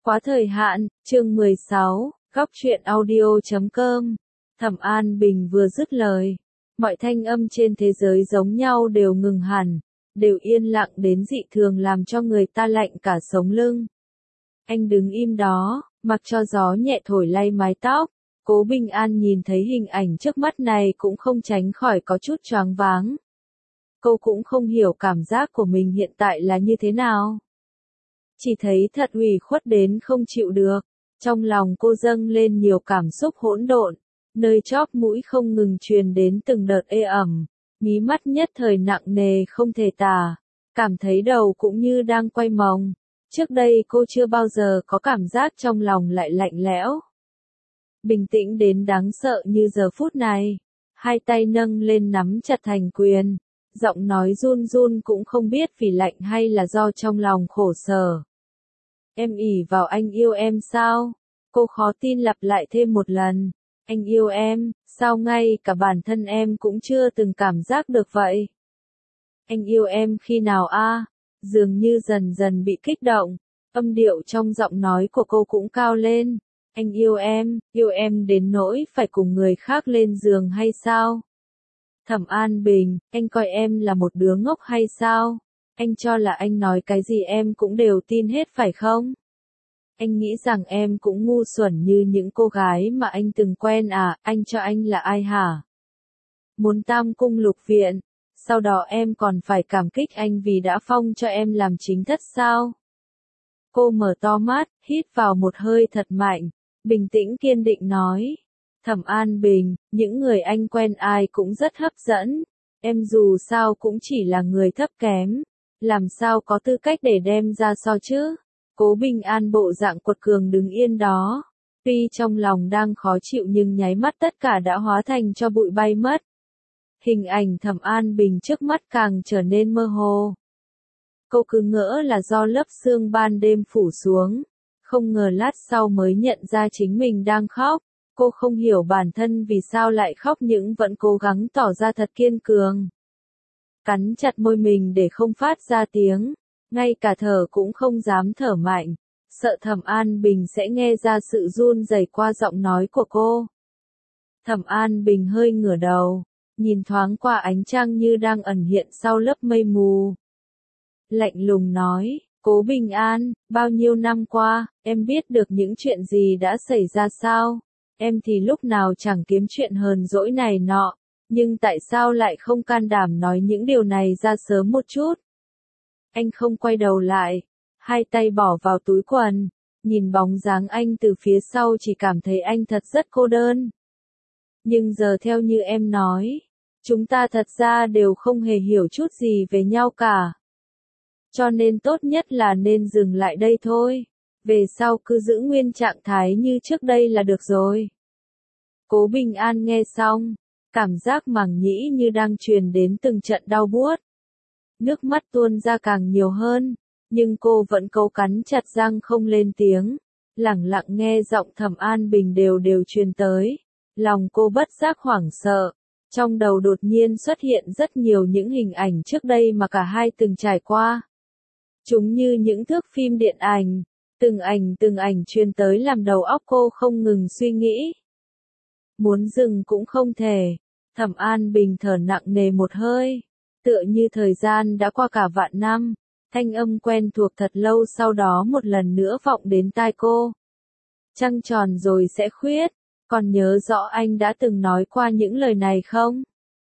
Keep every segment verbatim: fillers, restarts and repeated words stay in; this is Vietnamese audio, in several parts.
Quá thời hạn, chương mười sáu, góc truyện audio chấm com. Thẩm An Bình vừa dứt lời, mọi thanh âm trên thế giới giống nhau đều ngừng hẳn, đều yên lặng đến dị thường làm cho người ta lạnh cả sống lưng. Anh đứng im đó, mặc cho gió nhẹ thổi lay mái tóc. Cố Bình An nhìn thấy hình ảnh trước mắt này cũng không tránh khỏi có chút choáng váng. Cô cũng không hiểu cảm giác của mình hiện tại là như thế nào. Chỉ thấy thật ủy khuất đến không chịu được, trong lòng cô dâng lên nhiều cảm xúc hỗn độn, nơi chóp mũi không ngừng truyền đến từng đợt ê ẩm, mí mắt nhất thời nặng nề không thể tả, cảm thấy đầu cũng như đang quay mòng. Trước đây cô chưa bao giờ có cảm giác trong lòng lại lạnh lẽo. Bình tĩnh đến đáng sợ như giờ phút này, hai tay nâng lên nắm chặt thành quyền, giọng nói run run cũng không biết vì lạnh hay là do trong lòng khổ sở. Em ỷ vào anh yêu em sao? Cô khó tin lặp lại thêm một lần. Anh yêu em, sao ngay cả bản thân em cũng chưa từng cảm giác được vậy? Anh yêu em khi nào a? À? Dường như dần dần bị kích động, âm điệu trong giọng nói của cô cũng cao lên. Anh yêu em, yêu em đến nỗi phải cùng người khác lên giường hay sao? Thẩm An Bình, anh coi em là một đứa ngốc hay sao? Anh cho là anh nói cái gì em cũng đều tin hết phải không? Anh nghĩ rằng em cũng ngu xuẩn như những cô gái mà anh từng quen à, anh cho anh là ai hả? Muốn tam cung lục viện, sau đó em còn phải cảm kích anh vì đã phong cho em làm chính thất sao? Cô mở to mắt, hít vào một hơi thật mạnh, bình tĩnh kiên định nói. Thẩm An Bình, những người anh quen ai cũng rất hấp dẫn, em dù sao cũng chỉ là người thấp kém, làm sao có tư cách để đem ra so chứ? Cố Bình An bộ dạng quật cường đứng yên đó, tuy trong lòng đang khó chịu nhưng nháy mắt tất cả đã hóa thành cho bụi bay mất. Hình ảnh Thẩm An Bình trước mắt càng trở nên mơ hồ. Cô cứ ngỡ là do lớp sương ban đêm phủ xuống, không ngờ lát sau mới nhận ra chính mình đang khóc. Cô không hiểu bản thân vì sao lại khóc nhưng vẫn cố gắng tỏ ra thật kiên cường. Cắn chặt môi mình để không phát ra tiếng, ngay cả thở cũng không dám thở mạnh, sợ Thẩm An Bình sẽ nghe ra sự run rẩy qua giọng nói của cô. Thẩm An Bình hơi ngửa đầu, nhìn thoáng qua ánh trăng như đang ẩn hiện sau lớp mây mù. Lạnh lùng nói, Cố Bình An, bao nhiêu năm qua, em biết được những chuyện gì đã xảy ra sao? Em thì lúc nào chẳng kiếm chuyện hờn dỗi này nọ, nhưng tại sao lại không can đảm nói những điều này ra sớm một chút? Anh không quay đầu lại, hai tay bỏ vào túi quần, nhìn bóng dáng anh từ phía sau chỉ cảm thấy anh thật rất cô đơn. Nhưng giờ theo như em nói, chúng ta thật ra đều không hề hiểu chút gì về nhau cả. Cho nên tốt nhất là nên dừng lại đây thôi. Về sau cứ giữ nguyên trạng thái như trước đây là được rồi. Cố Bình An nghe xong, cảm giác màng nhĩ như đang truyền đến từng trận đau buốt. Nước mắt tuôn ra càng nhiều hơn, nhưng cô vẫn cố cắn chặt răng không lên tiếng, lẳng lặng nghe giọng Thẩm An Bình đều đều truyền tới. Lòng cô bất giác hoảng sợ, trong đầu đột nhiên xuất hiện rất nhiều những hình ảnh trước đây mà cả hai từng trải qua. Chúng như những thước phim điện ảnh. Từng ảnh từng ảnh truyền tới làm đầu óc cô không ngừng suy nghĩ. Muốn dừng cũng không thể. Thẩm An Bình thở nặng nề một hơi. Tựa như thời gian đã qua cả vạn năm. Thanh âm quen thuộc thật lâu sau đó một lần nữa vọng đến tai cô. Trăng tròn rồi sẽ khuyết. Còn nhớ rõ anh đã từng nói qua những lời này không?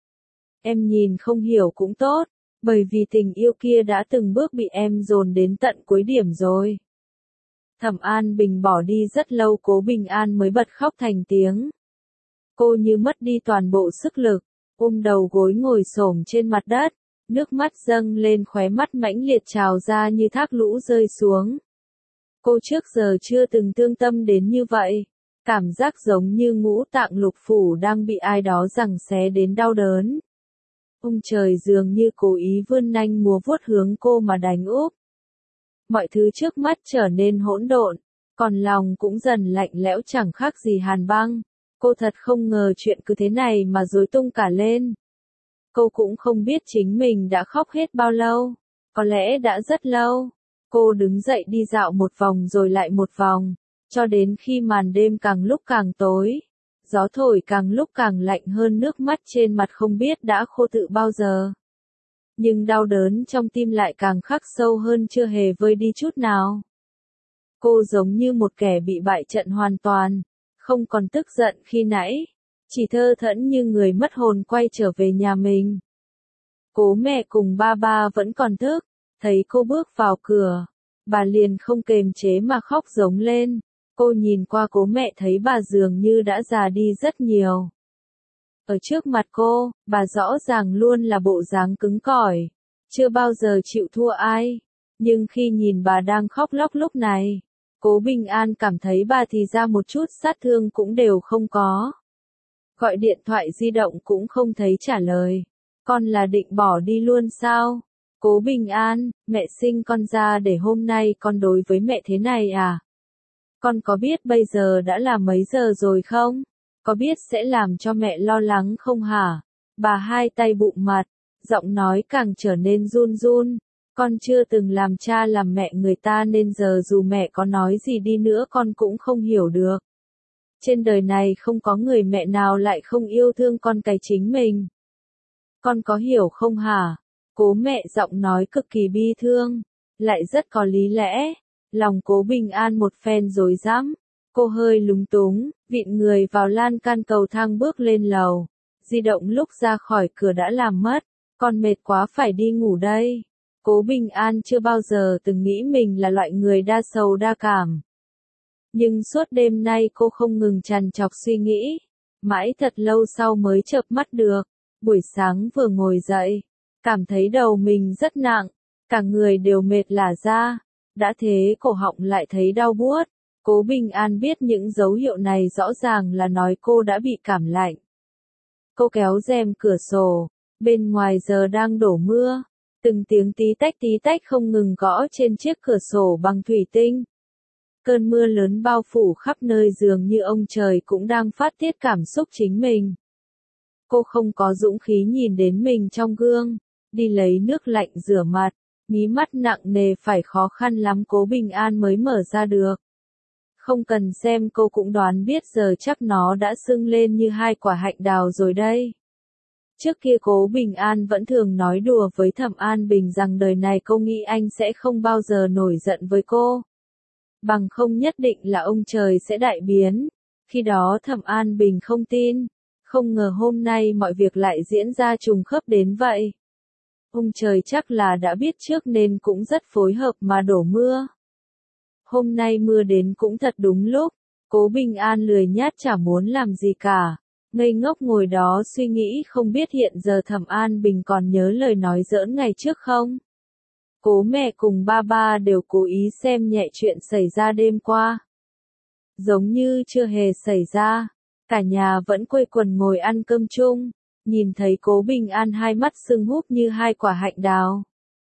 Em nhìn không hiểu cũng tốt. Bởi vì tình yêu kia đã từng bước bị em dồn đến tận cuối điểm rồi. Thẩm An Bình bỏ đi rất lâu Cố Bình An mới bật khóc thành tiếng. Cô như mất đi toàn bộ sức lực, ôm đầu gối ngồi xổm trên mặt đất, nước mắt dâng lên khóe mắt mãnh liệt trào ra như thác lũ rơi xuống. Cô trước giờ chưa từng thương tâm đến như vậy, cảm giác giống như ngũ tạng lục phủ đang bị ai đó giằng xé đến đau đớn. Ông trời dường như cố ý vươn nanh múa vuốt hướng cô mà đánh úp. Mọi thứ trước mắt trở nên hỗn độn, còn lòng cũng dần lạnh lẽo chẳng khác gì hàn băng. Cô thật không ngờ chuyện cứ thế này mà rối tung cả lên. Cô cũng không biết chính mình đã khóc hết bao lâu, có lẽ đã rất lâu. Cô đứng dậy đi dạo một vòng rồi lại một vòng, cho đến khi màn đêm càng lúc càng tối, gió thổi càng lúc càng lạnh hơn, nước mắt trên mặt không biết đã khô tự bao giờ. Nhưng đau đớn trong tim lại càng khắc sâu hơn, chưa hề vơi đi chút nào. Cô giống như một kẻ bị bại trận hoàn toàn, không còn tức giận khi nãy, chỉ thơ thẫn như người mất hồn quay trở về nhà mình. Cố mẹ cùng ba ba vẫn còn thức, thấy cô bước vào cửa, bà liền không kềm chế mà khóc giống lên. Cô nhìn qua cố mẹ thấy bà dường như đã già đi rất nhiều. Ở trước mặt cô, bà rõ ràng luôn là bộ dáng cứng cỏi, chưa bao giờ chịu thua ai. Nhưng khi nhìn bà đang khóc lóc lúc này, Cố Bình An cảm thấy bà thì ra một chút sát thương cũng đều không có. Gọi điện thoại di động cũng không thấy trả lời. Con là định bỏ đi luôn sao? Cố Bình An, mẹ sinh con ra để hôm nay con đối với mẹ thế này à? Con có biết bây giờ đã là mấy giờ rồi không? Có biết sẽ làm cho mẹ lo lắng không hả? Bà hai tay bụng mặt, giọng nói càng trở nên run run. Con chưa từng làm cha làm mẹ người ta nên giờ dù mẹ có nói gì đi nữa con cũng không hiểu được. Trên đời này không có người mẹ nào lại không yêu thương con cái chính mình. Con có hiểu không hả? Cố mẹ giọng nói cực kỳ bi thương, lại rất có lý lẽ. Lòng Cố Bình An một phen rối rắm, cô hơi lúng túng, vịn người vào lan can cầu thang bước lên lầu. Di động lúc ra khỏi cửa đã làm mất, con mệt quá phải đi ngủ đây. Cố Bình An chưa bao giờ từng nghĩ mình là loại người đa sầu đa cảm. Nhưng suốt đêm nay cô không ngừng trằn trọc suy nghĩ, mãi thật lâu sau mới chợp mắt được. Buổi sáng vừa ngồi dậy, cảm thấy đầu mình rất nặng, cả người đều mệt lả ra. Đã thế cổ họng lại thấy đau buốt. Cố Bình An biết những dấu hiệu này rõ ràng là nói cô đã bị cảm lạnh. Cô kéo rèm cửa sổ, bên ngoài giờ đang đổ mưa, từng tiếng tí tách tí tách không ngừng gõ trên chiếc cửa sổ bằng thủy tinh. Cơn mưa lớn bao phủ khắp nơi dường như ông trời cũng đang phát tiết cảm xúc chính mình. Cô không có dũng khí nhìn đến mình trong gương, đi lấy nước lạnh rửa mặt. Mí mắt nặng nề phải khó khăn lắm Cố Bình An mới mở ra được. Không cần xem cô cũng đoán biết giờ chắc nó đã sưng lên như hai quả hạnh đào rồi đây. Trước kia Cố Bình An vẫn thường nói đùa với Thẩm An Bình rằng đời này cô nghĩ anh sẽ không bao giờ nổi giận với cô. Bằng không nhất định là ông trời sẽ đại biến. Khi đó Thẩm An Bình không tin, không ngờ hôm nay mọi việc lại diễn ra trùng khớp đến vậy. Ông trời chắc là đã biết trước nên cũng rất phối hợp mà đổ mưa. Hôm nay mưa đến cũng thật đúng lúc, Cố Bình An lười nhác chả muốn làm gì cả, ngây ngốc ngồi đó suy nghĩ không biết hiện giờ Thẩm An Bình còn nhớ lời nói giỡn ngày trước không. Cố mẹ cùng ba ba đều cố ý xem nhẹ chuyện xảy ra đêm qua. Giống như chưa hề xảy ra, cả nhà vẫn quây quần ngồi ăn cơm chung. Nhìn thấy Cố Bình An hai mắt sưng húp như hai quả hạnh đào.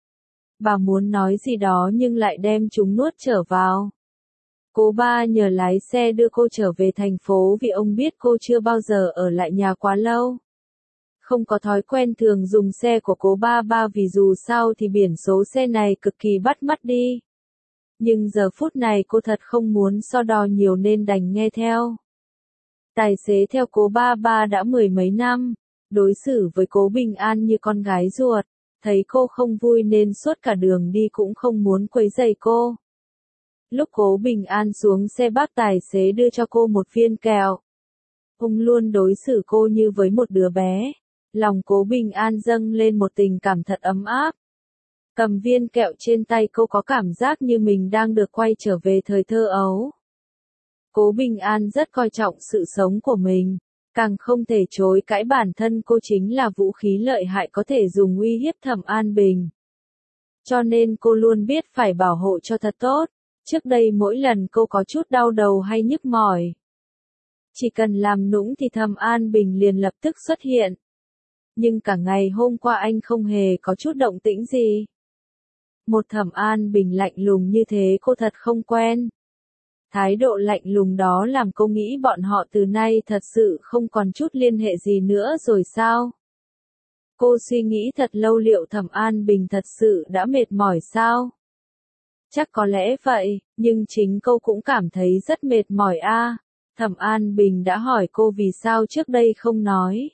Bà muốn nói gì đó nhưng lại đem chúng nuốt trở vào. Cố ba nhờ lái xe đưa cô trở về thành phố vì ông biết cô chưa bao giờ ở lại nhà quá lâu. Không có thói quen thường dùng xe của Cố ba ba vì dù sao thì biển số xe này cực kỳ bắt mắt đi. Nhưng giờ phút này cô thật không muốn so đo nhiều nên đành nghe theo. Tài xế theo Cố ba ba đã mười mấy năm. Đối xử với Cố Bình An như con gái ruột, thấy cô không vui nên suốt cả đường đi cũng không muốn quấy rầy cô. Lúc Cố Bình An xuống xe bác tài xế đưa cho cô một viên kẹo. Ông luôn đối xử cô như với một đứa bé. Lòng Cố Bình An dâng lên một tình cảm thật ấm áp. Cầm viên kẹo trên tay cô có cảm giác như mình đang được quay trở về thời thơ ấu. Cố Bình An rất coi trọng sự sống của mình. Càng không thể chối cãi bản thân cô chính là vũ khí lợi hại có thể dùng uy hiếp Thẩm An Bình. Cho nên cô luôn biết phải bảo hộ cho thật tốt. Trước đây mỗi lần cô có chút đau đầu hay nhức mỏi, chỉ cần làm nũng thì Thẩm An Bình liền lập tức xuất hiện. Nhưng cả ngày hôm qua anh không hề có chút động tĩnh gì. Một Thẩm An Bình lạnh lùng như thế cô thật không quen. Thái độ lạnh lùng đó làm cô nghĩ bọn họ từ nay thật sự không còn chút liên hệ gì nữa rồi sao? Cô suy nghĩ thật lâu liệu Thẩm An Bình thật sự đã mệt mỏi sao? Chắc có lẽ vậy, nhưng chính cô cũng cảm thấy rất mệt mỏi a. Thẩm An Bình đã hỏi cô vì sao trước đây không nói.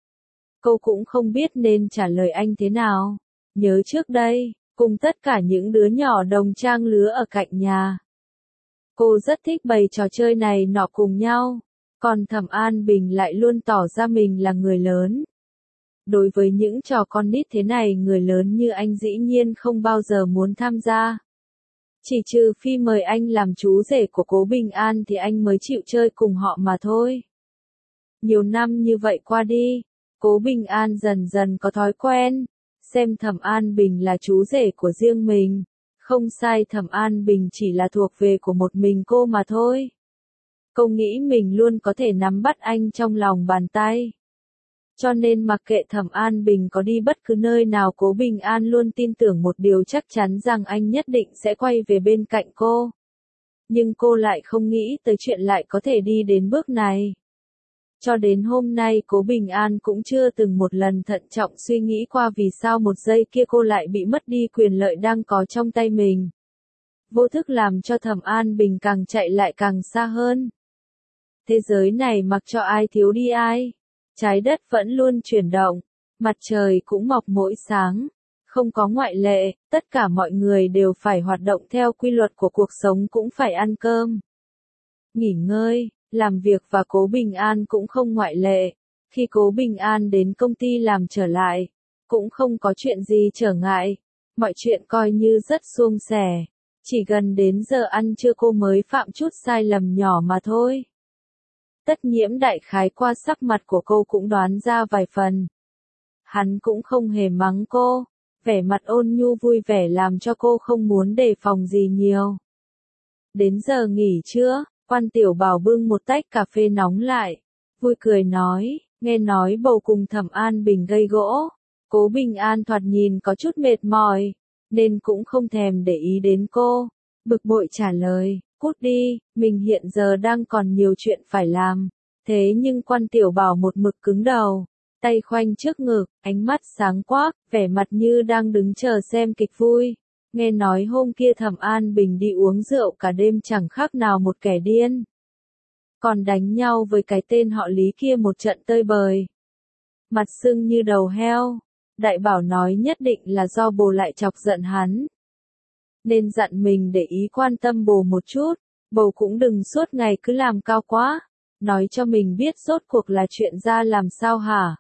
Cô cũng không biết nên trả lời anh thế nào. Nhớ trước đây, cùng tất cả những đứa nhỏ đồng trang lứa ở cạnh nhà. Cô rất thích bày trò chơi này nọ cùng nhau, còn Thẩm An Bình lại luôn tỏ ra mình là người lớn. Đối với những trò con nít thế này người lớn như anh dĩ nhiên không bao giờ muốn tham gia. Chỉ trừ phi mời anh làm chú rể của Cố Bình An thì anh mới chịu chơi cùng họ mà thôi. Nhiều năm như vậy qua đi, Cố Bình An dần dần có thói quen, xem Thẩm An Bình là chú rể của riêng mình. Không sai, Thẩm An Bình chỉ là thuộc về của một mình cô mà thôi. Cô nghĩ mình luôn có thể nắm bắt anh trong lòng bàn tay. Cho nên mặc kệ Thẩm An Bình có đi bất cứ nơi nào, Cố Bình An luôn tin tưởng một điều chắc chắn rằng anh nhất định sẽ quay về bên cạnh cô. Nhưng cô lại không nghĩ tới chuyện lại có thể đi đến bước này. Cho đến hôm nay Cố Bình An cũng chưa từng một lần thận trọng suy nghĩ qua vì sao một giây kia cô lại bị mất đi quyền lợi đang có trong tay mình. Vô thức làm cho Thẩm An Bình càng chạy lại càng xa hơn. Thế giới này mặc cho ai thiếu đi ai. Trái đất vẫn luôn chuyển động, mặt trời cũng mọc mỗi sáng, không có ngoại lệ, tất cả mọi người đều phải hoạt động theo quy luật của cuộc sống, cũng phải ăn cơm, nghỉ ngơi, làm việc, và Cố Bình An cũng không ngoại lệ. Khi Cố Bình An đến công ty làm trở lại, cũng không có chuyện gì trở ngại, mọi chuyện coi như rất suôn sẻ, chỉ gần đến giờ ăn trưa cô mới phạm chút sai lầm nhỏ mà thôi. Tất Nhiễm đại khái qua sắc mặt của cô cũng đoán ra vài phần. Hắn cũng không hề mắng cô, vẻ mặt ôn nhu vui vẻ làm cho cô không muốn đề phòng gì nhiều. Đến giờ nghỉ trưa, Quan Tiểu Bảo bưng một tách cà phê nóng lại, vui cười nói, nghe nói bầu cùng Thẩm An Bình gây gỗ. Cố Bình An thoạt nhìn có chút mệt mỏi, nên cũng không thèm để ý đến cô, bực bội trả lời. Cút đi, mình hiện giờ đang còn nhiều chuyện phải làm. Thế nhưng Quan Tiểu Bảo một mực cứng đầu, tay khoanh trước ngực, ánh mắt sáng quắc, vẻ mặt như đang đứng chờ xem kịch vui. Nghe nói hôm kia Thẩm An Bình đi uống rượu cả đêm chẳng khác nào một kẻ điên. Còn đánh nhau với cái tên họ Lý kia một trận tơi bời. Mặt sưng như đầu heo. Đại Bảo nói nhất định là do bồ lại chọc giận hắn. Nên dặn mình để ý quan tâm bồ một chút, bồ cũng đừng suốt ngày cứ làm cao quá, nói cho mình biết rốt cuộc là chuyện ra làm sao hả.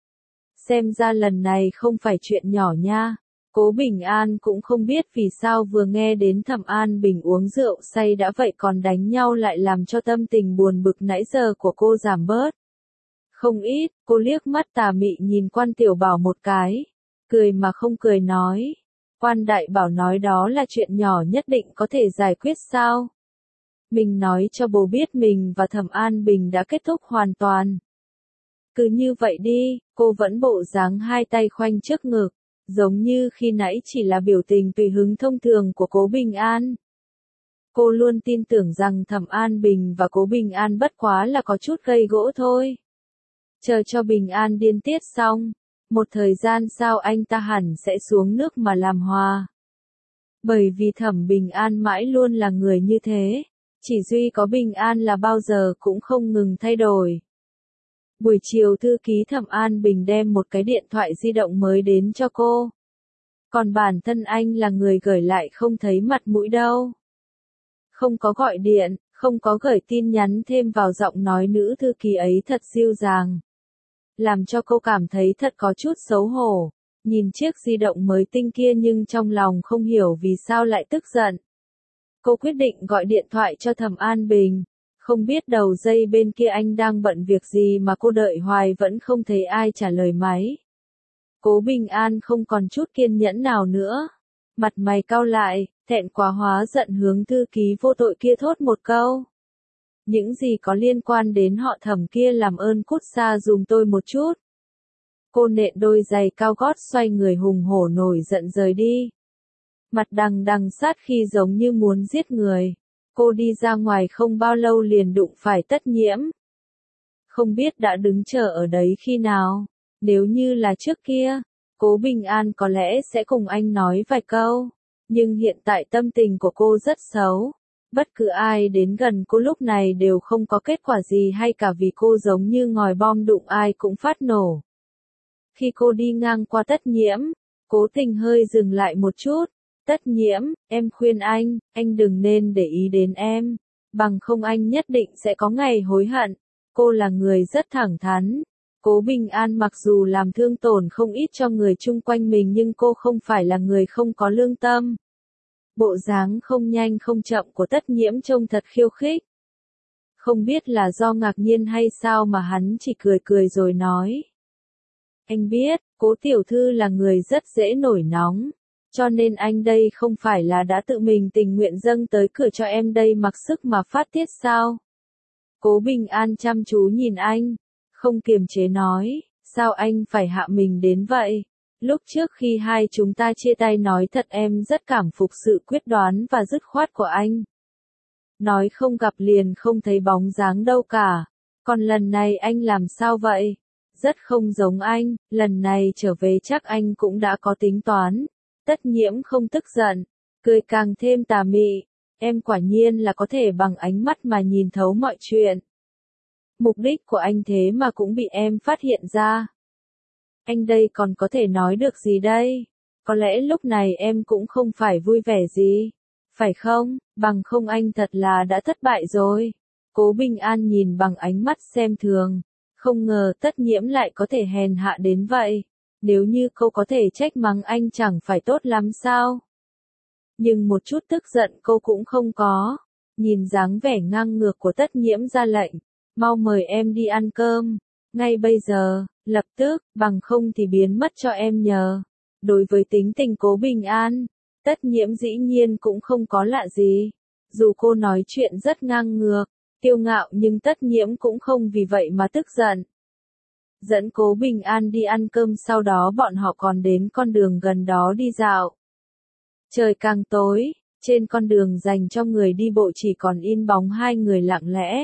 Xem ra lần này không phải chuyện nhỏ nha. Cố Bình An cũng không biết vì sao vừa nghe đến Thẩm An Bình uống rượu say đã vậy còn đánh nhau lại làm cho tâm tình buồn bực nãy giờ của cô giảm bớt. Không ít, cô liếc mắt tà mị nhìn Quan Tiểu Bảo một cái, cười mà không cười nói. Quan Đại Bảo nói đó là chuyện nhỏ nhất định có thể giải quyết sao? Mình nói cho bố biết mình và Thẩm An Bình đã kết thúc hoàn toàn. Cứ như vậy đi, cô vẫn bộ dáng hai tay khoanh trước ngực, giống như khi nãy chỉ là biểu tình tùy hứng thông thường của Cố Bình An. Cô luôn tin tưởng rằng Thẩm An Bình và Cố Bình An bất quá là có chút gây gỗ thôi. Chờ cho Bình An điên tiết xong, một thời gian sau anh ta hẳn sẽ xuống nước mà làm hòa. Bởi vì Thẩm Bình An mãi luôn là người như thế, chỉ duy có Bình An là bao giờ cũng không ngừng thay đổi. Buổi chiều thư ký Thẩm An Bình đem một cái điện thoại di động mới đến cho cô. Còn bản thân anh là người gửi lại không thấy mặt mũi đâu. Không có gọi điện, không có gửi tin nhắn, thêm vào giọng nói nữ thư ký ấy thật dịu dàng. Làm cho cô cảm thấy thật có chút xấu hổ. Nhìn chiếc di động mới tinh kia nhưng trong lòng không hiểu vì sao lại tức giận. Cô quyết định gọi điện thoại cho Thẩm An Bình. Không biết đầu dây bên kia anh đang bận việc gì mà cô đợi hoài vẫn không thấy ai trả lời máy. Cố Bình An không còn chút kiên nhẫn nào nữa. Mặt mày cau lại, thẹn quá hóa giận hướng thư ký vô tội kia thốt một câu. Những gì có liên quan đến họ Thẩm kia làm ơn cút xa dùm tôi một chút. Cô nện đôi giày cao gót xoay người hùng hổ nổi giận rời đi. Mặt đằng đằng sát khi giống như muốn giết người. Cô đi ra ngoài không bao lâu liền đụng phải Tất Nhiễm. Không biết đã đứng chờ ở đấy khi nào. Nếu như là trước kia, Cố Bình An có lẽ sẽ cùng anh nói vài câu. Nhưng hiện tại tâm tình của cô rất xấu. Bất cứ ai đến gần cô lúc này đều không có kết quả gì hay cả vì cô giống như ngòi bom đụng ai cũng phát nổ. Khi cô đi ngang qua Tất Nhiễm, cố tình hơi dừng lại một chút. Tất Nhiễm, em khuyên anh, anh đừng nên để ý đến em. Bằng không anh nhất định sẽ có ngày hối hận. Cô là người rất thẳng thắn. Cố Bình An mặc dù làm thương tổn không ít cho người chung quanh mình nhưng cô không phải là người không có lương tâm. Bộ dáng không nhanh không chậm của Tất Nhiễm trông thật khiêu khích. Không biết là do ngạc nhiên hay sao mà hắn chỉ cười cười rồi nói. Anh biết, Cố tiểu thư là người rất dễ nổi nóng. Cho nên anh đây không phải là đã tự mình tình nguyện dâng tới cửa cho em đây mặc sức mà phát tiết sao? Cố Bình An chăm chú nhìn anh, không kiềm chế nói, sao anh phải hạ mình đến vậy? Lúc trước khi hai chúng ta chia tay nói thật em rất cảm phục sự quyết đoán và dứt khoát của anh. Nói không gặp liền không thấy bóng dáng đâu cả. Còn lần này anh làm sao vậy? Rất không giống anh, lần này trở về chắc anh cũng đã có tính toán. Tất Nhiễm không tức giận, cười càng thêm tà mị. Em quả nhiên là có thể bằng ánh mắt mà nhìn thấu mọi chuyện. Mục đích của anh thế mà cũng bị em phát hiện ra. Anh đây còn có thể nói được gì đây? Có lẽ lúc này em cũng không phải vui vẻ gì. Phải không? Bằng không anh thật là đã thất bại rồi. Cố Bình An nhìn bằng ánh mắt xem thường. Không ngờ Tất Nhiễm lại có thể hèn hạ đến vậy. Nếu như cô có thể trách mắng anh chẳng phải tốt lắm sao? Nhưng một chút tức giận cô cũng không có. Nhìn dáng vẻ ngang ngược của Tất Nhiễm ra lệnh. Mau mời em đi ăn cơm. Ngay bây giờ, lập tức, bằng không thì biến mất cho em nhờ. Đối với tính tình Cố Bình An, Tất Nhiễm dĩ nhiên cũng không có lạ gì. Dù cô nói chuyện rất ngang ngược, kiêu ngạo nhưng Tất Nhiễm cũng không vì vậy mà tức giận. Dẫn Cố Bình An đi ăn cơm sau đó bọn họ còn đến con đường gần đó đi dạo. Trời càng tối, trên con đường dành cho người đi bộ chỉ còn in bóng hai người lặng lẽ.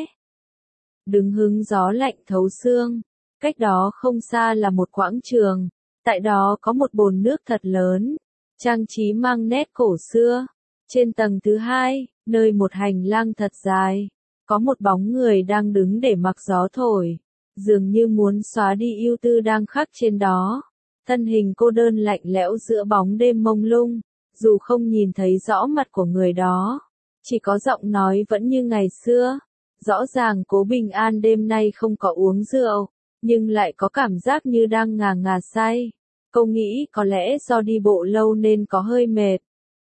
Đứng hứng gió lạnh thấu xương, cách đó không xa là một quảng trường, tại đó có một bồn nước thật lớn, trang trí mang nét cổ xưa. Trên tầng thứ hai, nơi một hành lang thật dài, có một bóng người đang đứng để mặc gió thổi, dường như muốn xóa đi ưu tư đang khắc trên đó. Thân hình cô đơn lạnh lẽo giữa bóng đêm mông lung, dù không nhìn thấy rõ mặt của người đó, chỉ có giọng nói vẫn như ngày xưa. Rõ ràng Cố Bình An đêm nay không có uống rượu, nhưng lại có cảm giác như đang ngà ngà say. Cô nghĩ có lẽ do đi bộ lâu nên có hơi mệt.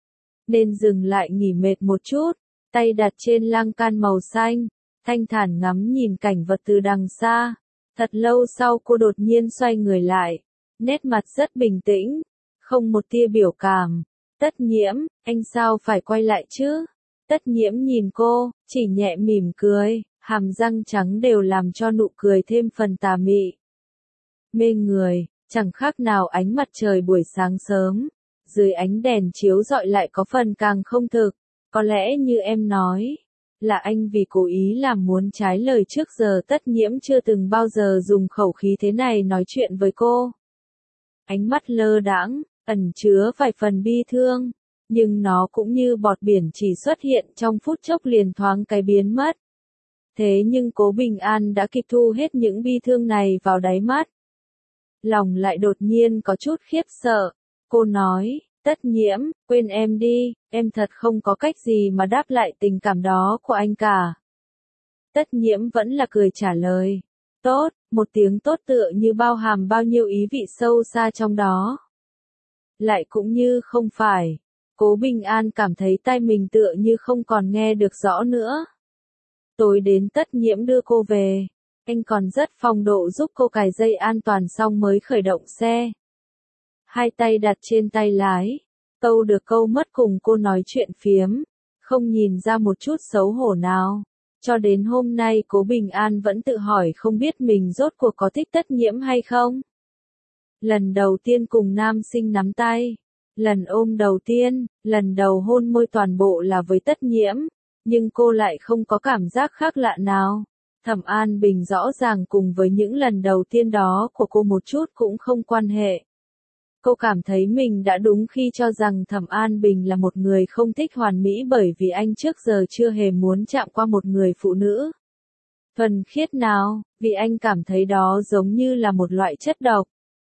Nên dừng lại nghỉ mệt một chút, tay đặt trên lan can màu xanh, thanh thản ngắm nhìn cảnh vật từ đằng xa. Thật lâu sau cô đột nhiên xoay người lại, nét mặt rất bình tĩnh, không một tia biểu cảm. Tất Nhiễm, anh sao phải quay lại chứ? Tất Nhiễm nhìn cô, chỉ nhẹ mỉm cười, hàm răng trắng đều làm cho nụ cười thêm phần tà mị. Mê người, chẳng khác nào ánh mặt trời buổi sáng sớm, dưới ánh đèn chiếu rọi lại có phần càng không thực. Có lẽ như em nói, là anh vì cố ý làm muốn trái lời trước giờ Tất Nhiễm chưa từng bao giờ dùng khẩu khí thế này nói chuyện với cô. Ánh mắt lơ đãng, ẩn chứa vài phần bi thương. Nhưng nó cũng như bọt biển chỉ xuất hiện trong phút chốc liền thoáng cái biến mất. Thế nhưng Cố Bình An đã kịp thu hết những bi thương này vào đáy mắt. Lòng lại đột nhiên có chút khiếp sợ. Cô nói, Tất Nhiễm, quên em đi, em thật không có cách gì mà đáp lại tình cảm đó của anh cả. Tất Nhiễm vẫn là cười trả lời. Tốt, một tiếng tốt tựa như bao hàm bao nhiêu ý vị sâu xa trong đó. Lại cũng như không phải. Cố Bình An cảm thấy tai mình tựa như không còn nghe được rõ nữa. Tối đến Tất Nhiễm đưa cô về. Anh còn rất phong độ giúp cô cài dây an toàn xong mới khởi động xe. Hai tay đặt trên tay lái. Câu được câu mất cùng cô nói chuyện phiếm. Không nhìn ra một chút xấu hổ nào. Cho đến hôm nay Cố Bình An vẫn tự hỏi không biết mình rốt cuộc có thích Tất Nhiễm hay không. Lần đầu tiên cùng nam sinh nắm tay. Lần ôm đầu tiên, lần đầu hôn môi toàn bộ là với Tất Nhiễm, nhưng cô lại không có cảm giác khác lạ nào. Thẩm An Bình rõ ràng cùng với những lần đầu tiên đó của cô một chút cũng không quan hệ. Cô cảm thấy mình đã đúng khi cho rằng Thẩm An Bình là một người không thích hoàn mỹ bởi vì anh trước giờ chưa hề muốn chạm qua một người phụ nữ thuần khiết nào, vì anh cảm thấy đó giống như là một loại chất độc.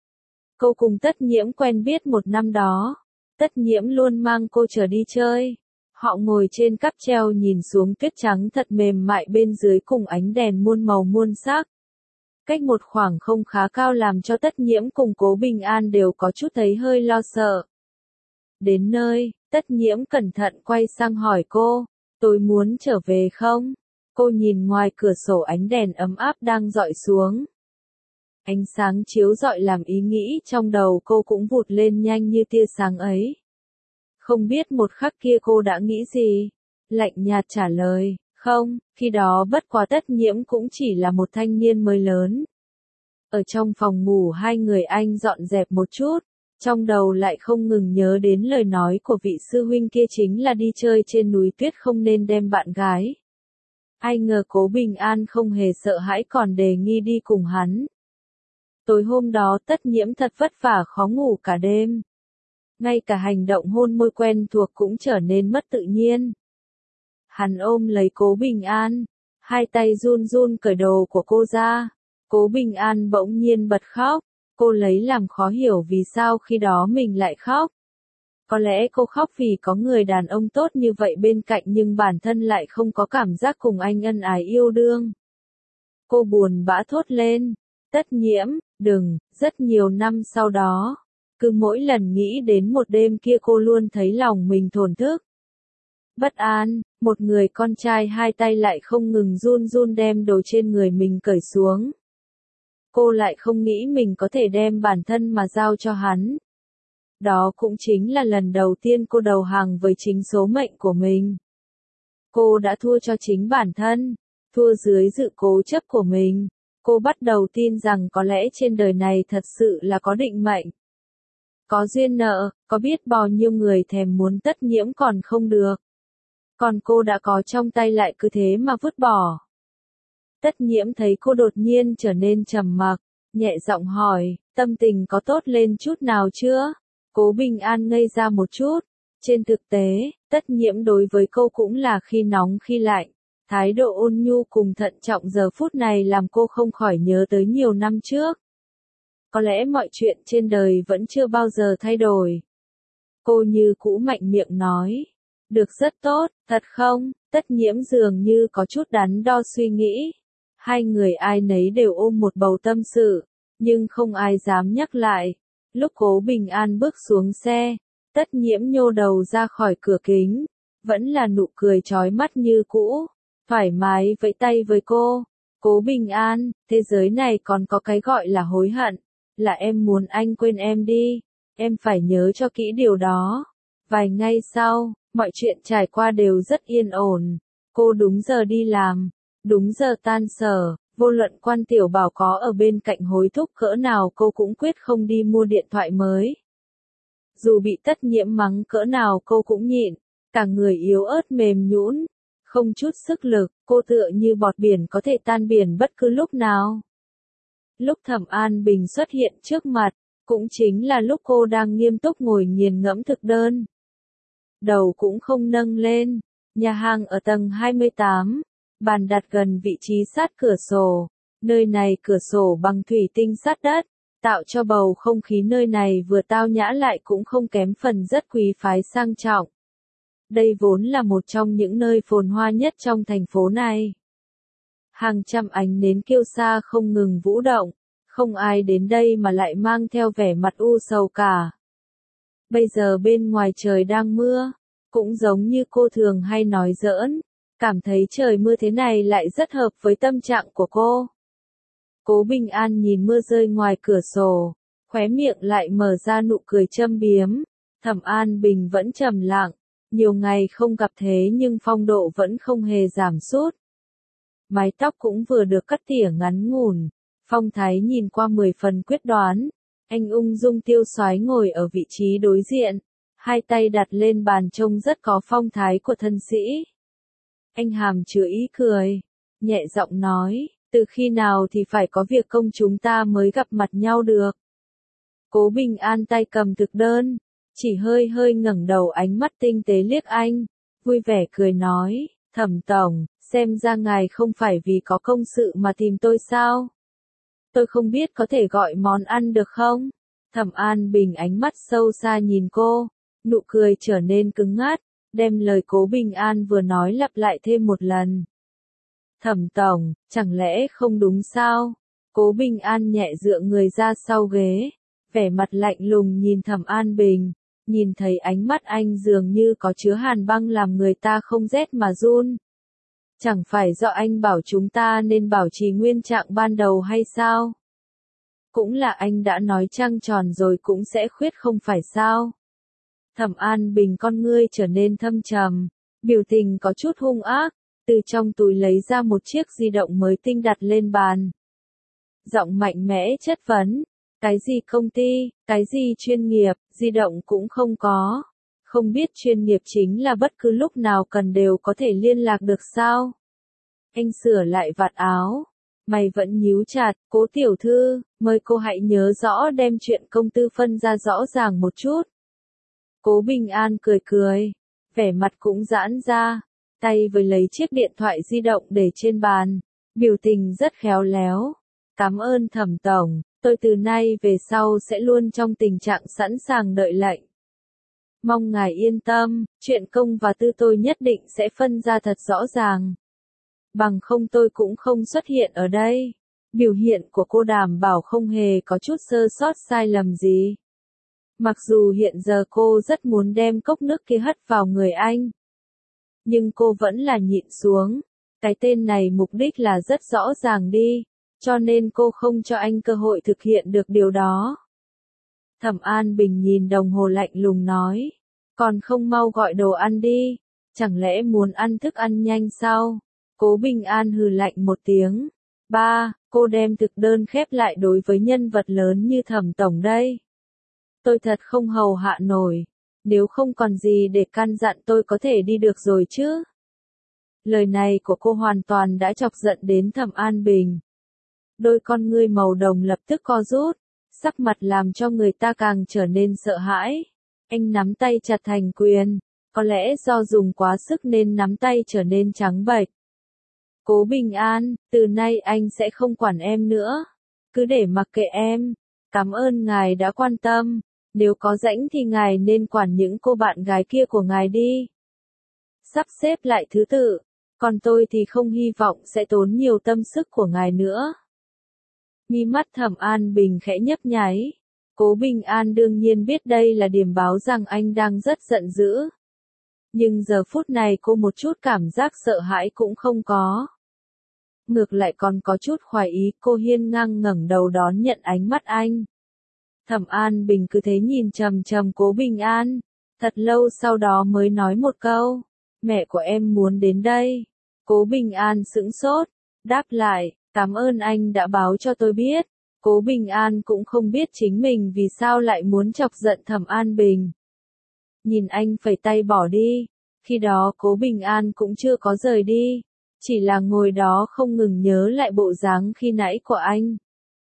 Cô cùng Tất Nhiễm quen biết một năm đó. Tất Nhiễm luôn mang cô trở đi chơi. Họ ngồi trên cáp treo nhìn xuống tuyết trắng thật mềm mại bên dưới cùng ánh đèn muôn màu muôn sắc. Cách một khoảng không khá cao làm cho Tất Nhiễm cùng Cố Bình An đều có chút thấy hơi lo sợ. Đến nơi, Tất Nhiễm cẩn thận quay sang hỏi cô, tôi muốn trở về không? Cô nhìn ngoài cửa sổ ánh đèn ấm áp đang dọi xuống. Ánh sáng chiếu rọi làm ý nghĩ trong đầu cô cũng vụt lên nhanh như tia sáng ấy. Không biết một khắc kia cô đã nghĩ gì? Lạnh nhạt trả lời, không, khi đó bất quá Tất Nhiễm cũng chỉ là một thanh niên mới lớn. Ở trong phòng ngủ hai người anh dọn dẹp một chút, trong đầu lại không ngừng nhớ đến lời nói của vị sư huynh kia chính là đi chơi trên núi tuyết không nên đem bạn gái. Ai ngờ Cố Bình An không hề sợ hãi còn đề nghị đi cùng hắn. Tối hôm đó Tất Nhiễm thật vất vả khó ngủ cả đêm. Ngay cả hành động hôn môi quen thuộc cũng trở nên mất tự nhiên. Hắn ôm lấy Cố Bình An, hai tay run run cởi đồ của cô ra. Cố Bình An bỗng nhiên bật khóc, cô lấy làm khó hiểu vì sao khi đó mình lại khóc. Có lẽ cô khóc vì có người đàn ông tốt như vậy bên cạnh nhưng bản thân lại không có cảm giác cùng anh ân ái yêu đương. Cô buồn bã thốt lên, Tất Nhiễm, đừng, rất nhiều năm sau đó. Cứ mỗi lần nghĩ đến một đêm kia cô luôn thấy lòng mình thổn thức. Bất an, một người con trai hai tay lại không ngừng run run đem đồ trên người mình cởi xuống. Cô lại không nghĩ mình có thể đem bản thân mà giao cho hắn. Đó cũng chính là lần đầu tiên cô đầu hàng với chính số mệnh của mình. Cô đã thua cho chính bản thân, thua dưới sự cố chấp của mình. Cô bắt đầu tin rằng có lẽ trên đời này thật sự là có định mệnh. Có duyên nợ, có biết bao nhiêu người thèm muốn Tất Nhiễm còn không được. Còn cô đã có trong tay lại cứ thế mà vứt bỏ. Tất Nhiễm thấy cô đột nhiên trở nên trầm mặc, nhẹ giọng hỏi, tâm tình có tốt lên chút nào chưa? Cố Bình An ngây ra một chút. Trên thực tế, Tất Nhiễm đối với cô cũng là khi nóng khi lạnh. Thái độ ôn nhu cùng thận trọng giờ phút này làm cô không khỏi nhớ tới nhiều năm trước. Có lẽ mọi chuyện trên đời vẫn chưa bao giờ thay đổi. Cô như cũ mạnh miệng nói. Được rất tốt, thật không? Tất Nhiễm dường như có chút đắn đo suy nghĩ. Hai người ai nấy đều ôm một bầu tâm sự, nhưng không ai dám nhắc lại. Lúc Cố Bình An bước xuống xe, Tất Nhiễm nhô đầu ra khỏi cửa kính, vẫn là nụ cười chói mắt như cũ, thoải mái vẫy tay với cô. Cố Bình An, thế giới này còn có cái gọi là hối hận, là em muốn anh quên em đi, em phải nhớ cho kỹ điều đó. Vài ngày sau, mọi chuyện trải qua đều rất yên ổn, cô đúng giờ đi làm, đúng giờ tan sở, vô luận Quan Tiểu Bảo có ở bên cạnh hối thúc cỡ nào cô cũng quyết không đi mua điện thoại mới. Dù bị Tất Nhiễm mắng cỡ nào cô cũng nhịn, cả người yếu ớt mềm nhũn, không chút sức lực, cô tựa như bọt biển có thể tan biển bất cứ lúc nào. Lúc Thẩm An Bình xuất hiện trước mặt, cũng chính là lúc cô đang nghiêm túc ngồi nghiền ngẫm thực đơn. Đầu cũng không nâng lên, nhà hàng ở tầng hai mươi tám, bàn đặt gần vị trí sát cửa sổ, nơi này cửa sổ bằng thủy tinh sát đất, tạo cho bầu không khí nơi này vừa tao nhã lại cũng không kém phần rất quý phái sang trọng. Đây vốn là một trong những nơi phồn hoa nhất trong thành phố này. Hàng trăm ánh nến kiêu sa không ngừng vũ động, không ai đến đây mà lại mang theo vẻ mặt u sầu cả. Bây giờ bên ngoài trời đang mưa, cũng giống như cô thường hay nói giỡn, cảm thấy trời mưa thế này lại rất hợp với tâm trạng của cô. Cố Bình An nhìn mưa rơi ngoài cửa sổ, khóe miệng lại mở ra nụ cười châm biếm. Thẩm An Bình vẫn trầm lặng, nhiều ngày không gặp thế nhưng phong độ vẫn không hề giảm sút. Mái tóc cũng vừa được cắt tỉa ngắn ngủn, phong thái nhìn qua mười phần quyết đoán. Anh ung dung tiêu xoái ngồi ở vị trí đối diện, hai tay đặt lên bàn trông rất có phong thái của thân sĩ. Anh hàm chứa ý cười, nhẹ giọng nói, từ khi nào thì phải có việc công chúng ta mới gặp mặt nhau được. Cố Bình An tay cầm thực đơn, chỉ hơi hơi ngẩng đầu ánh mắt tinh tế liếc anh, vui vẻ cười nói, Thẩm tổng, xem ra ngài không phải vì có công sự mà tìm tôi sao? Tôi không biết có thể gọi món ăn được không? Thẩm An Bình ánh mắt sâu xa nhìn cô, nụ cười trở nên cứng ngắt, đem lời Cố Bình An vừa nói lặp lại thêm một lần. Thẩm tổng, chẳng lẽ không đúng sao? Cố Bình An nhẹ dựa người ra sau ghế, vẻ mặt lạnh lùng nhìn Thẩm An Bình, nhìn thấy ánh mắt anh dường như có chứa hàn băng làm người ta không rét mà run. Chẳng phải do anh bảo chúng ta nên bảo trì nguyên trạng ban đầu hay sao? Cũng là anh đã nói trăng tròn rồi cũng sẽ khuyết không phải sao? Thẩm An Bình con ngươi trở nên thâm trầm, biểu tình có chút hung ác, từ trong túi lấy ra một chiếc di động mới tinh đặt lên bàn. Giọng mạnh mẽ chất vấn, cái gì công ty, cái gì chuyên nghiệp, di động cũng không có. Không biết chuyên nghiệp chính là bất cứ lúc nào cần đều có thể liên lạc được sao? Anh sửa lại vạt áo, mày vẫn nhíu chặt, Cố tiểu thư, mời cô hãy nhớ rõ đem chuyện công tư phân ra rõ ràng một chút. Cố Bình An cười cười, vẻ mặt cũng giãn ra, tay với lấy chiếc điện thoại di động để trên bàn, biểu tình rất khéo léo. Cảm ơn Thẩm tổng, tôi từ nay về sau sẽ luôn trong tình trạng sẵn sàng đợi lệnh. Mong ngài yên tâm, chuyện công và tư tôi nhất định sẽ phân ra thật rõ ràng. Bằng không tôi cũng không xuất hiện ở đây. Biểu hiện của cô đảm bảo không hề có chút sơ sót sai lầm gì. Mặc dù hiện giờ cô rất muốn đem cốc nước kia hất vào người anh, nhưng cô vẫn là nhịn xuống. Cái tên này mục đích là rất rõ ràng đi, cho nên cô không cho anh cơ hội thực hiện được điều đó. Thẩm An Bình nhìn đồng hồ lạnh lùng nói, còn không mau gọi đồ ăn đi, chẳng lẽ muốn ăn thức ăn nhanh sao? Cố Bình An hừ lạnh một tiếng. Ba, cô đem thực đơn khép lại đối với nhân vật lớn như Thẩm tổng đây. Tôi thật không hầu hạ nổi, nếu không còn gì để căn dặn tôi có thể đi được rồi chứ. Lời này của cô hoàn toàn đã chọc giận đến Thẩm An Bình. Đôi con ngươi màu đồng lập tức co rút, sắc mặt làm cho người ta càng trở nên sợ hãi. Anh nắm tay chặt thành quyền, có lẽ do dùng quá sức nên nắm tay trở nên trắng bệch. Cố Bình An, từ nay anh sẽ không quản em nữa, cứ để mặc kệ em. Cảm ơn ngài đã quan tâm, nếu có rảnh thì ngài nên quản những cô bạn gái kia của ngài đi. Sắp xếp lại thứ tự, còn tôi thì không hy vọng sẽ tốn nhiều tâm sức của ngài nữa. Mi mắt Thẩm An Bình khẽ nhấp nháy. Cố Bình An đương nhiên biết đây là điểm báo rằng anh đang rất giận dữ. Nhưng giờ phút này cô một chút cảm giác sợ hãi cũng không có. Ngược lại còn có chút khoái ý, cô hiên ngang ngẩng đầu đón nhận ánh mắt anh. Thẩm An Bình cứ thế nhìn chằm chằm Cố Bình An, thật lâu sau đó mới nói một câu, mẹ của em muốn đến đây. Cố Bình An sững sốt, đáp lại, cảm ơn anh đã báo cho tôi biết. Cố Bình An cũng không biết chính mình vì sao lại muốn chọc giận Thẩm An Bình. Nhìn anh phẩy tay bỏ đi, khi đó Cố Bình An cũng chưa có rời đi, chỉ là ngồi đó không ngừng nhớ lại bộ dáng khi nãy của anh.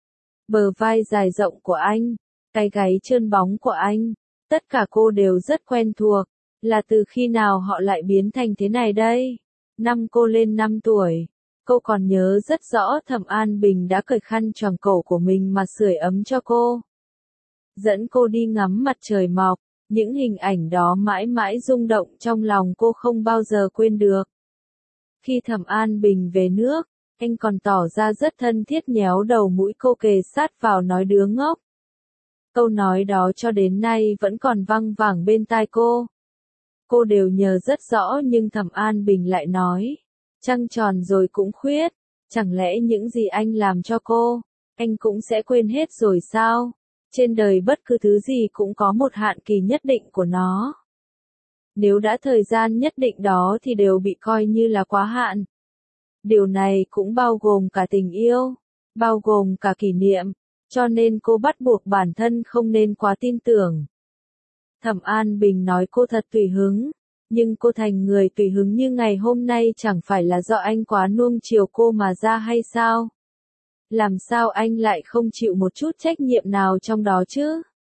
Bờ vai dài rộng của anh, cái gáy trơn bóng của anh, tất cả cô đều rất quen thuộc, là từ khi nào họ lại biến thành thế này đây? Năm cô lên năm tuổi, cô còn nhớ rất rõ Thẩm An Bình đã cởi khăn choàng cổ của mình mà sưởi ấm cho cô. Dẫn cô đi ngắm mặt trời mọc, những hình ảnh đó mãi mãi rung động trong lòng cô không bao giờ quên được. Khi Thẩm An Bình về nước, anh còn tỏ ra rất thân thiết nhéo đầu mũi cô kề sát vào nói đứa ngốc. Câu nói đó cho đến nay vẫn còn văng vẳng bên tai cô. Cô đều nhớ rất rõ nhưng Thẩm An Bình lại nói, trăng tròn rồi cũng khuyết, chẳng lẽ những gì anh làm cho cô, anh cũng sẽ quên hết rồi sao? Trên đời bất cứ thứ gì cũng có một hạn kỳ nhất định của nó. Nếu đã thời gian nhất định đó thì đều bị coi như là quá hạn. Điều này cũng bao gồm cả tình yêu, bao gồm cả kỷ niệm, cho nên cô bắt buộc bản thân không nên quá tin tưởng. Thẩm An Bình nói cô thật tùy hứng, nhưng cô thành người tùy hứng như ngày hôm nay chẳng phải là do anh quá nuông chiều cô mà ra hay sao? Làm sao anh lại không chịu một chút trách nhiệm nào trong đó chứ?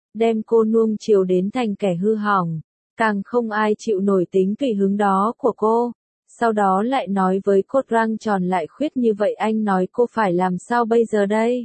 đem cô nuông chiều đến thành kẻ hư hỏng, càng không ai chịu nổi tính tùy hứng đó của cô. Sau đó lại nói với cô răng tròn lại khuyết như vậy, anh nói cô phải làm sao bây giờ đây?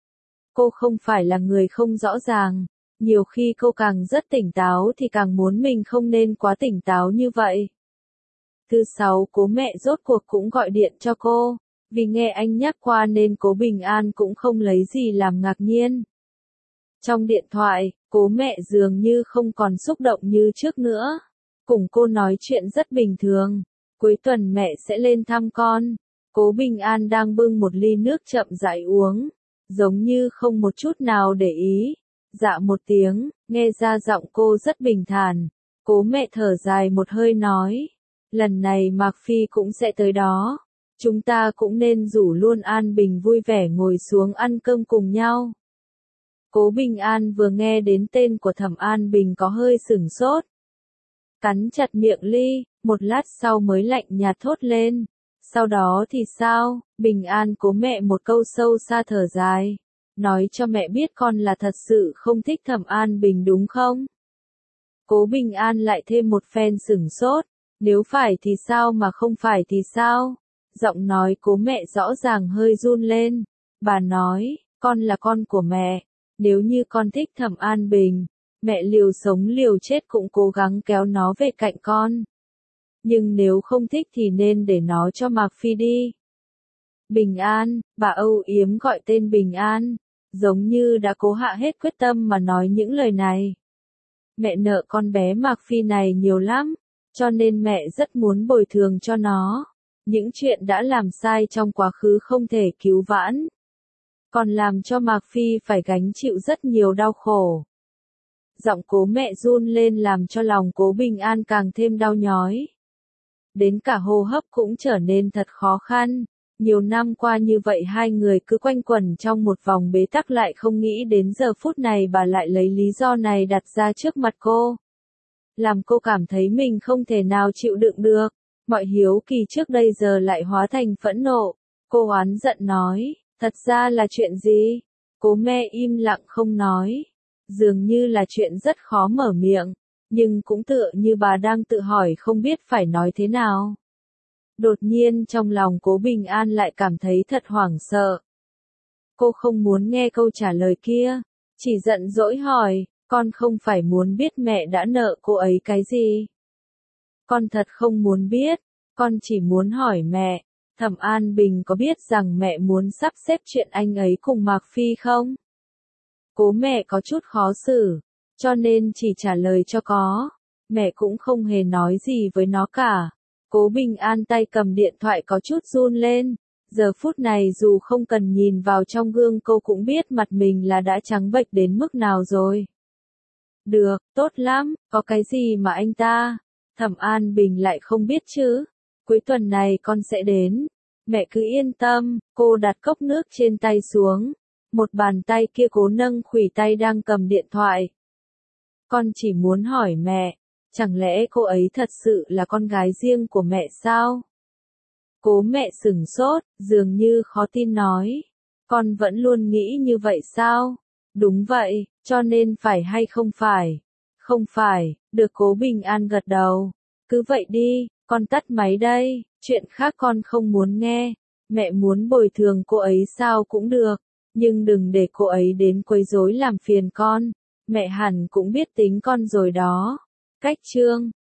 Cô không phải là người không rõ ràng, nhiều khi cô càng rất tỉnh táo thì càng muốn mình không nên quá tỉnh táo như vậy. Thứ sáu Cố mẹ rốt cuộc cũng gọi điện cho cô, vì nghe anh nhắc qua nên Cố Bình An cũng không lấy gì làm ngạc nhiên. Trong điện thoại, Cố mẹ dường như không còn xúc động như trước nữa, cùng cô nói chuyện rất bình thường, cuối tuần mẹ sẽ lên thăm con. Cố Bình An đang bưng một ly nước chậm rãi uống, giống như không một chút nào để ý. Dạ một tiếng, nghe ra giọng cô rất bình thản. Cố mẹ thở dài một hơi nói, lần này Mạc Phi cũng sẽ tới đó, chúng ta cũng nên rủ luôn An Bình vui vẻ ngồi xuống ăn cơm cùng nhau. Cố Bình An vừa nghe đến tên của Thẩm An Bình có hơi sửng sốt, cắn chặt miệng ly, một lát sau mới lạnh nhạt thốt lên, sau đó thì sao? Bình An Cố mẹ một câu sâu xa thở dài, nói cho mẹ biết con là thật sự không thích Thẩm An Bình đúng không? Cố Bình An lại thêm một phen sửng sốt, nếu phải thì sao mà không phải thì sao? Giọng nói Cố mẹ rõ ràng hơi run lên, bà nói, con là con của mẹ, nếu như con thích Thẩm An Bình, mẹ liều sống liều chết cũng cố gắng kéo nó về cạnh con. Nhưng nếu không thích thì nên để nó cho Mạc Phi đi. Bình An, bà âu yếm gọi tên Bình An, giống như đã cố hạ hết quyết tâm mà nói những lời này. Mẹ nợ con bé Mạc Phi này nhiều lắm, cho nên mẹ rất muốn bồi thường cho nó. Những chuyện đã làm sai trong quá khứ không thể cứu vãn, còn làm cho Mạc Phi phải gánh chịu rất nhiều đau khổ. Giọng Cố mẹ run lên làm cho lòng Cố Bình An càng thêm đau nhói. Đến cả hô hấp cũng trở nên thật khó khăn. Nhiều năm qua như vậy hai người cứ quanh quẩn trong một vòng bế tắc, lại không nghĩ đến giờ phút này bà lại lấy lý do này đặt ra trước mặt cô. Làm cô cảm thấy mình không thể nào chịu đựng được. Mọi hiếu kỳ trước đây giờ lại hóa thành phẫn nộ. Cô oán giận nói, thật ra là chuyện gì? Cố mẹ im lặng không nói. Dường như là chuyện rất khó mở miệng, nhưng cũng tựa như bà đang tự hỏi không biết phải nói thế nào. Đột nhiên trong lòng Cố Bình An lại cảm thấy thật hoảng sợ. Cô không muốn nghe câu trả lời kia, chỉ giận dỗi hỏi, con không phải muốn biết mẹ đã nợ cô ấy cái gì? Con thật không muốn biết, con chỉ muốn hỏi mẹ, Thẩm An Bình có biết rằng mẹ muốn sắp xếp chuyện anh ấy cùng Mạc Phi không? Cố mẹ có chút khó xử, cho nên chỉ trả lời cho có. Mẹ cũng không hề nói gì với nó cả. Cố Bình An tay cầm điện thoại có chút run lên. Giờ phút này dù không cần nhìn vào trong gương cô cũng biết mặt mình là đã trắng bệch đến mức nào rồi. Được, tốt lắm, có cái gì mà anh ta, Thẩm An Bình lại không biết chứ. Cuối tuần này con sẽ đến. Mẹ cứ yên tâm. Cô đặt cốc nước trên tay xuống. Một bàn tay kia cố nâng khuỷu tay đang cầm điện thoại. Con chỉ muốn hỏi mẹ, chẳng lẽ cô ấy thật sự là con gái riêng của mẹ sao? Cố mẹ sửng sốt, dường như khó tin nói. Con vẫn luôn nghĩ như vậy sao? Đúng vậy, cho nên phải hay không phải? Không phải, được. Cố Bình An gật đầu. Cứ vậy đi, con tắt máy đây, chuyện khác con không muốn nghe. Mẹ muốn bồi thường cô ấy sao cũng được, nhưng đừng để cô ấy đến quấy rối làm phiền con. Mẹ hẳn cũng biết tính con rồi đó. Cách chương